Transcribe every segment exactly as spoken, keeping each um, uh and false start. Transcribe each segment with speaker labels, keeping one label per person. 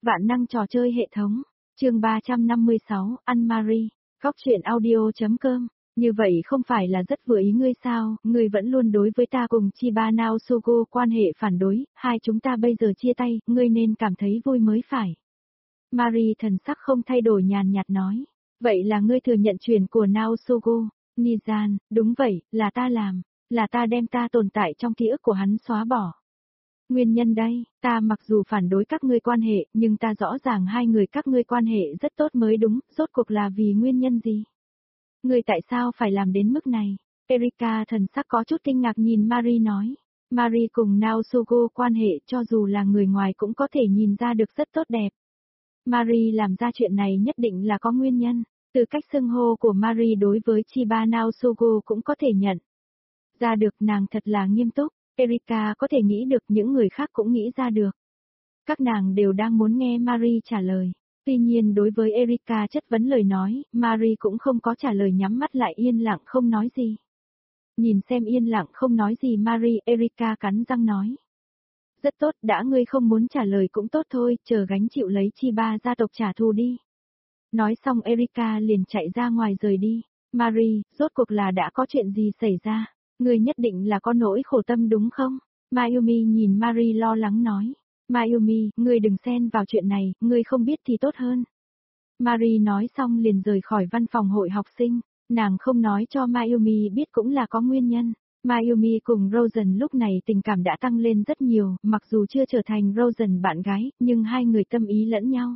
Speaker 1: Vạn năng trò chơi hệ thống, chương ba trăm năm mươi sáu, Anne-Marie, góc truyện audio.com. Như vậy không phải là rất vừa ý ngươi sao, ngươi vẫn luôn đối với ta cùng Chiba Naosugo quan hệ phản đối, hai chúng ta bây giờ chia tay, ngươi nên cảm thấy vui mới phải. Marie thần sắc không thay đổi nhàn nhạt nói, vậy là ngươi thừa nhận chuyện của Naosugo, Nizan, đúng vậy, là ta làm, là ta đem ta tồn tại trong ký ức của hắn xóa bỏ. Nguyên nhân đây, ta mặc dù phản đối các ngươi quan hệ, nhưng ta rõ ràng hai người các ngươi quan hệ rất tốt mới đúng, rốt cuộc là vì nguyên nhân gì? Ngươi tại sao phải làm đến mức này? Erika thần sắc có chút kinh ngạc nhìn Marie nói. Marie cùng Naosugo quan hệ cho dù là người ngoài cũng có thể nhìn ra được rất tốt đẹp. Marie làm ra chuyện này nhất định là có nguyên nhân, từ cách xưng hô của Marie đối với Chiba Naosugo cũng có thể nhận ra được nàng thật là nghiêm túc. Erika có thể nghĩ được, những người khác cũng nghĩ ra được. Các nàng đều đang muốn nghe Marie trả lời. Tuy nhiên đối với Erika chất vấn lời nói, Marie cũng không có trả lời, nhắm mắt lại yên lặng không nói gì. Nhìn xem yên lặng không nói gì Marie, Erika cắn răng nói. Rất tốt, đã ngươi không muốn trả lời cũng tốt thôi, chờ gánh chịu lấy Chiba gia tộc trả thù đi. Nói xong Erika liền chạy ra ngoài rời đi. Marie, rốt cuộc là đã có chuyện gì xảy ra? Ngươi nhất định là có nỗi khổ tâm đúng không? Mayumi nhìn Marie lo lắng nói. Mayumi, ngươi đừng xen vào chuyện này, ngươi không biết thì tốt hơn. Marie nói xong liền rời khỏi văn phòng hội học sinh, nàng không nói cho Mayumi biết cũng là có nguyên nhân. Mayumi cùng Rosen lúc này tình cảm đã tăng lên rất nhiều, mặc dù chưa trở thành Rosen bạn gái, nhưng hai người tâm ý lẫn nhau.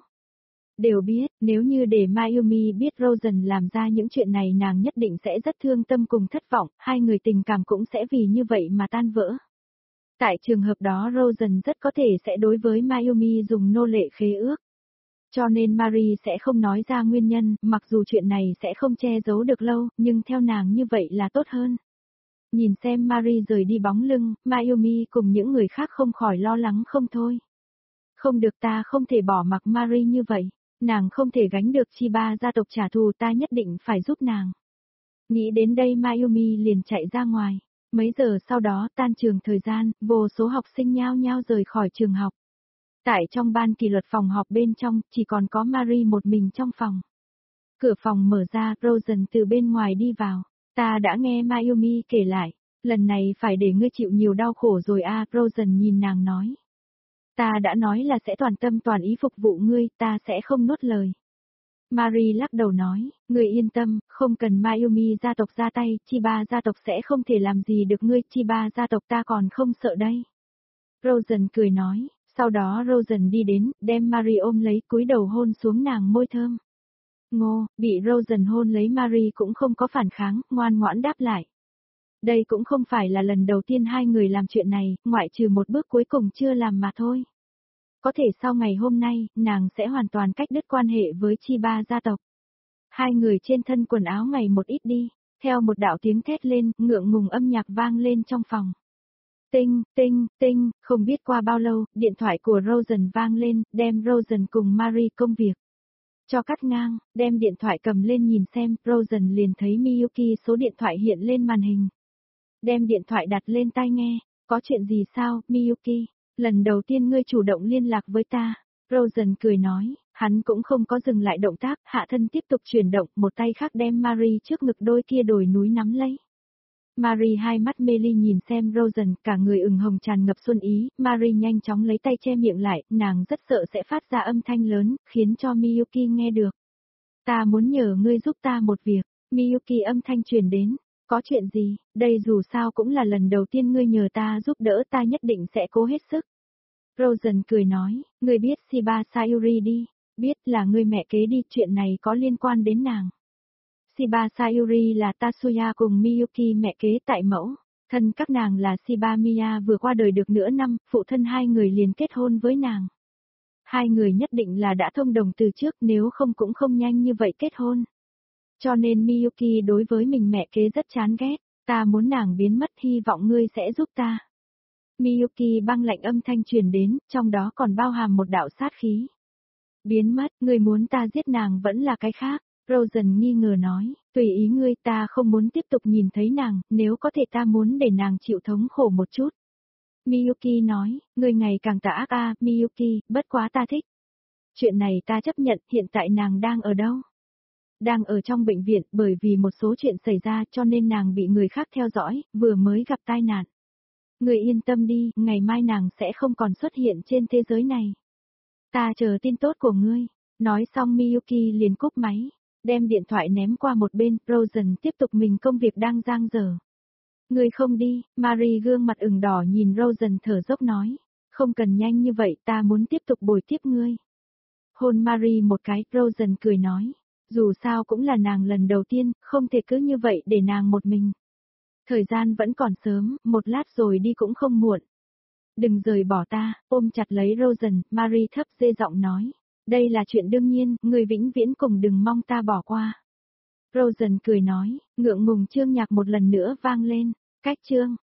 Speaker 1: Đều biết, nếu như để Mayumi biết Rosen làm ra những chuyện này nàng nhất định sẽ rất thương tâm cùng thất vọng, hai người tình cảm cũng sẽ vì như vậy mà tan vỡ. Tại trường hợp đó Rosen rất có thể sẽ đối với Mayumi dùng nô lệ khế ước. Cho nên Marie sẽ không nói ra nguyên nhân, mặc dù chuyện này sẽ không che giấu được lâu, nhưng theo nàng như vậy là tốt hơn. Nhìn xem Marie rời đi bóng lưng, Mayumi cùng những người khác không khỏi lo lắng không thôi. Không được, ta không thể bỏ mặc Marie như vậy. Nàng không thể gánh được Chiba gia tộc trả thù, ta nhất định phải giúp nàng. Nghĩ đến đây Mayumi liền chạy ra ngoài. Mấy giờ sau đó tan trường thời gian, vô số học sinh nhao nhao rời khỏi trường học. Tại trong ban kỷ luật phòng họp bên trong, chỉ còn có Marie một mình trong phòng. Cửa phòng mở ra, Rosen từ bên ngoài đi vào. Ta đã nghe Mayumi kể lại, lần này phải để ngươi chịu nhiều đau khổ rồi a, à, Rosen nhìn nàng nói. Ta đã nói là sẽ toàn tâm toàn ý phục vụ ngươi, ta sẽ không nuốt lời. Marie lắc đầu nói, ngươi yên tâm, không cần Mayumi gia tộc ra tay, Chiba gia tộc sẽ không thể làm gì được ngươi, Chiba gia tộc ta còn không sợ đây. Rosen cười nói, sau đó Rosen đi đến, đem Marie ôm lấy, cúi đầu hôn xuống nàng môi thơm. Ngô, bị Rosen hôn lấy Marie cũng không có phản kháng, ngoan ngoãn đáp lại. Đây cũng không phải là lần đầu tiên hai người làm chuyện này, ngoại trừ một bước cuối cùng chưa làm mà thôi. Có thể sau ngày hôm nay, nàng sẽ hoàn toàn cách đứt quan hệ với Chiba gia tộc. Hai người trên thân quần áo ngày một ít đi, theo một đạo tiếng thét lên, ngượng ngùng âm nhạc vang lên trong phòng. Tinh, tinh, tinh, không biết qua bao lâu, điện thoại của Rosen vang lên, đem Rosen cùng Marie công việc cho cắt ngang, đem điện thoại cầm lên nhìn xem, Rosen liền thấy Miyuki số điện thoại hiện lên màn hình. Đem điện thoại đặt lên tai nghe, có chuyện gì sao, Miyuki? Lần đầu tiên ngươi chủ động liên lạc với ta. Rosen cười nói, hắn cũng không có dừng lại động tác, hạ thân tiếp tục chuyển động, một tay khác đem Marie trước ngực đôi kia đồi núi nắm lấy. Marie hai mắt mê ly nhìn xem Rosen, cả người ửng hồng tràn ngập xuân ý, Marie nhanh chóng lấy tay che miệng lại, nàng rất sợ sẽ phát ra âm thanh lớn, khiến cho Miyuki nghe được. Ta muốn nhờ ngươi giúp ta một việc, Miyuki âm thanh truyền đến. Có chuyện gì, đây dù sao cũng là lần đầu tiên ngươi nhờ ta giúp đỡ, ta nhất định sẽ cố hết sức. Rosen cười nói, ngươi biết Shiba Sayuri đi, biết là ngươi mẹ kế đi, chuyện này có liên quan đến nàng. Shiba Sayuri là Tatsuya cùng Miyuki mẹ kế tại mẫu, thân các nàng là Shiba Miya vừa qua đời được nửa năm, phụ thân hai người liền kết hôn với nàng. Hai người nhất định là đã thông đồng từ trước, nếu không cũng không nhanh như vậy kết hôn. Cho nên Miyuki đối với mình mẹ kế rất chán ghét, ta muốn nàng biến mất, hy vọng ngươi sẽ giúp ta. Miyuki băng lạnh âm thanh truyền đến, trong đó còn bao hàm một đạo sát khí. Biến mất, ngươi muốn ta giết nàng vẫn là cái khác, Rosen nghi ngờ nói, tùy ý ngươi, ta không muốn tiếp tục nhìn thấy nàng, nếu có thể ta muốn để nàng chịu thống khổ một chút. Miyuki nói, ngươi ngày càng tà ác a, Miyuki, bất quá ta thích. Chuyện này ta chấp nhận, hiện tại nàng đang ở đâu? Đang ở trong bệnh viện, bởi vì một số chuyện xảy ra cho nên nàng bị người khác theo dõi, vừa mới gặp tai nạn. Người yên tâm đi, ngày mai nàng sẽ không còn xuất hiện trên thế giới này. Ta chờ tin tốt của ngươi. Nói xong Miyuki liền cúp máy, đem điện thoại ném qua một bên, Rosen tiếp tục mình công việc đang dang dở. Ngươi không đi, Marie gương mặt ửng đỏ nhìn Rosen thở dốc nói. Không cần nhanh như vậy, ta muốn tiếp tục bồi tiếp ngươi. Hôn Marie một cái, Rosen cười nói. Dù sao cũng là nàng lần đầu tiên, không thể cứ như vậy để nàng một mình. Thời gian vẫn còn sớm, một lát rồi đi cũng không muộn. Đừng rời bỏ ta, ôm chặt lấy Rosen, Marie thấp dê giọng nói. Đây là chuyện đương nhiên, người vĩnh viễn cùng đừng mong ta bỏ qua. Rosen cười nói, ngượng ngùng chương nhạc một lần nữa vang lên. Cách chương.